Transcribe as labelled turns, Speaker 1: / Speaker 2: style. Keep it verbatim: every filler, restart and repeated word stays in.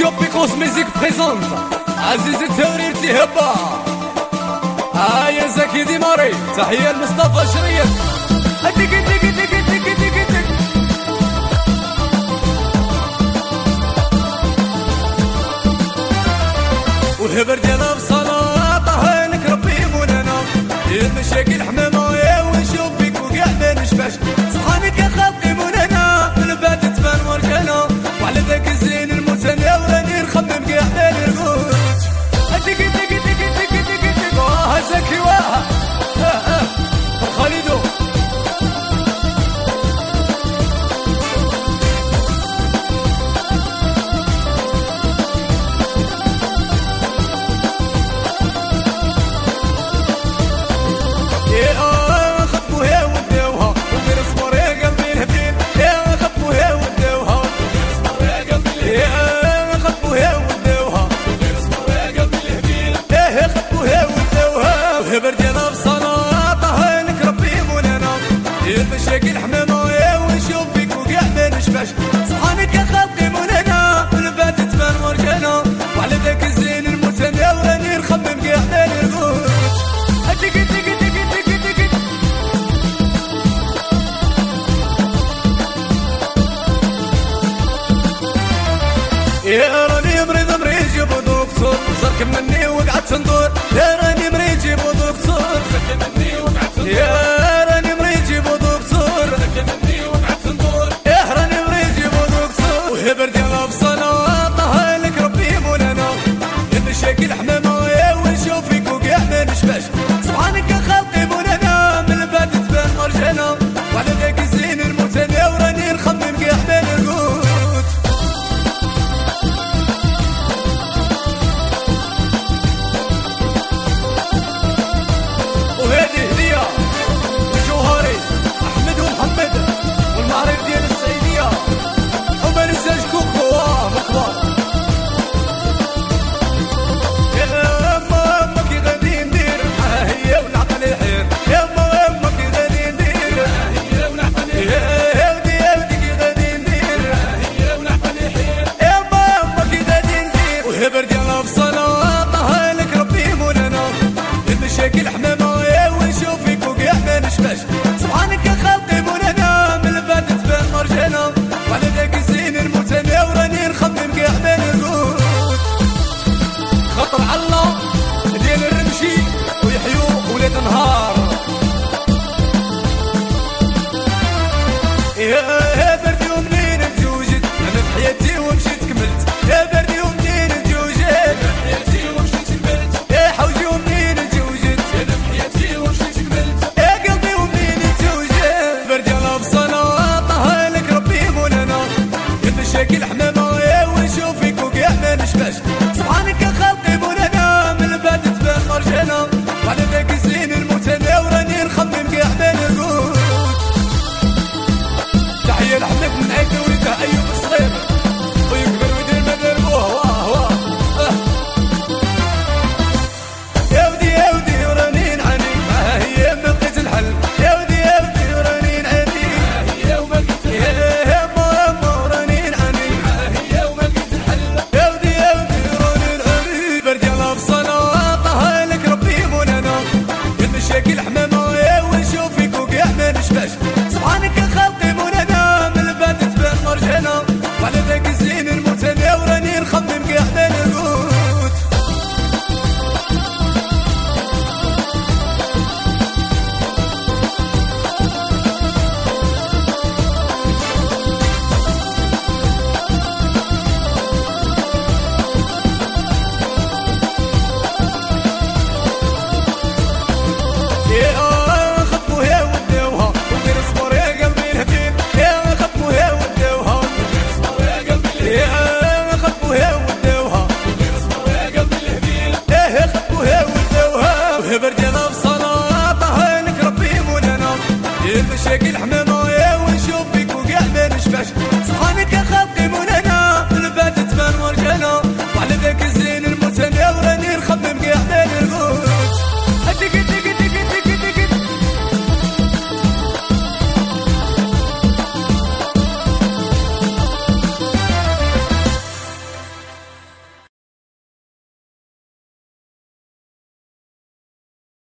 Speaker 1: Attention, Picos Music présente عزيز التورير تيهبا. هيا زكي ديماري، تحية لمصطفى شريف. ديك ديك ديك ديك ديك ديك والهبر ديالها بصلاطة هانك ربي مولانا. المشاكل حمامة يا ونشوف فيك وكاع ما نشبعش. صحانك يا خلقي مولانا من بعد تبان مرجانا. وعلى ذاك الزين المتناول راني نخمم كاع ما نرقدش. ديك ديك ديك ديك ديك ديك واه زكي واه خالدو. الهبر ديالها بصلاطة هانك ربي مولانا. المشاكل حمامة يا ونشوف فيك وكاع ما نشبعش. صحانك يا خلقي مولانا من بعد تبان مرجانا. وعلى ذاك الزين المتناول راني نخمم كاع ما نرقدش. ديك ديك ديك ديك ديك يا راني مريض مريض جيبو دكتور. زرك مني وقعدت ندور. يا راني مريض جيبو دكتور. يا راني مريض جيبو دكتور. يا راني مريض جيبو دكتور. والهبر ديالها بصلاطة هانك ربي مولانا. المشاكل حمامة يا ونشوف فيك وكاع ما نشبعش. سبحانك يا خلقي مولانا من بعد تبان مرجانا. وعلى ذاك الزين المتناول راني نخمم كاع ما نرقدش. الهبر ديالها بصلاطة هانك ربي مولانا. المشاكل حمامة يا ونشوف فيك وكاع ما نشبعش. سبحانك يا خلقي مولانا من بعد تبان مرجانا. وعلى ذاك الزين المتناول راني نخمم كاع ما نرقدش. خطر على الله ديال الرمشي ويحيوا ولاد نهار.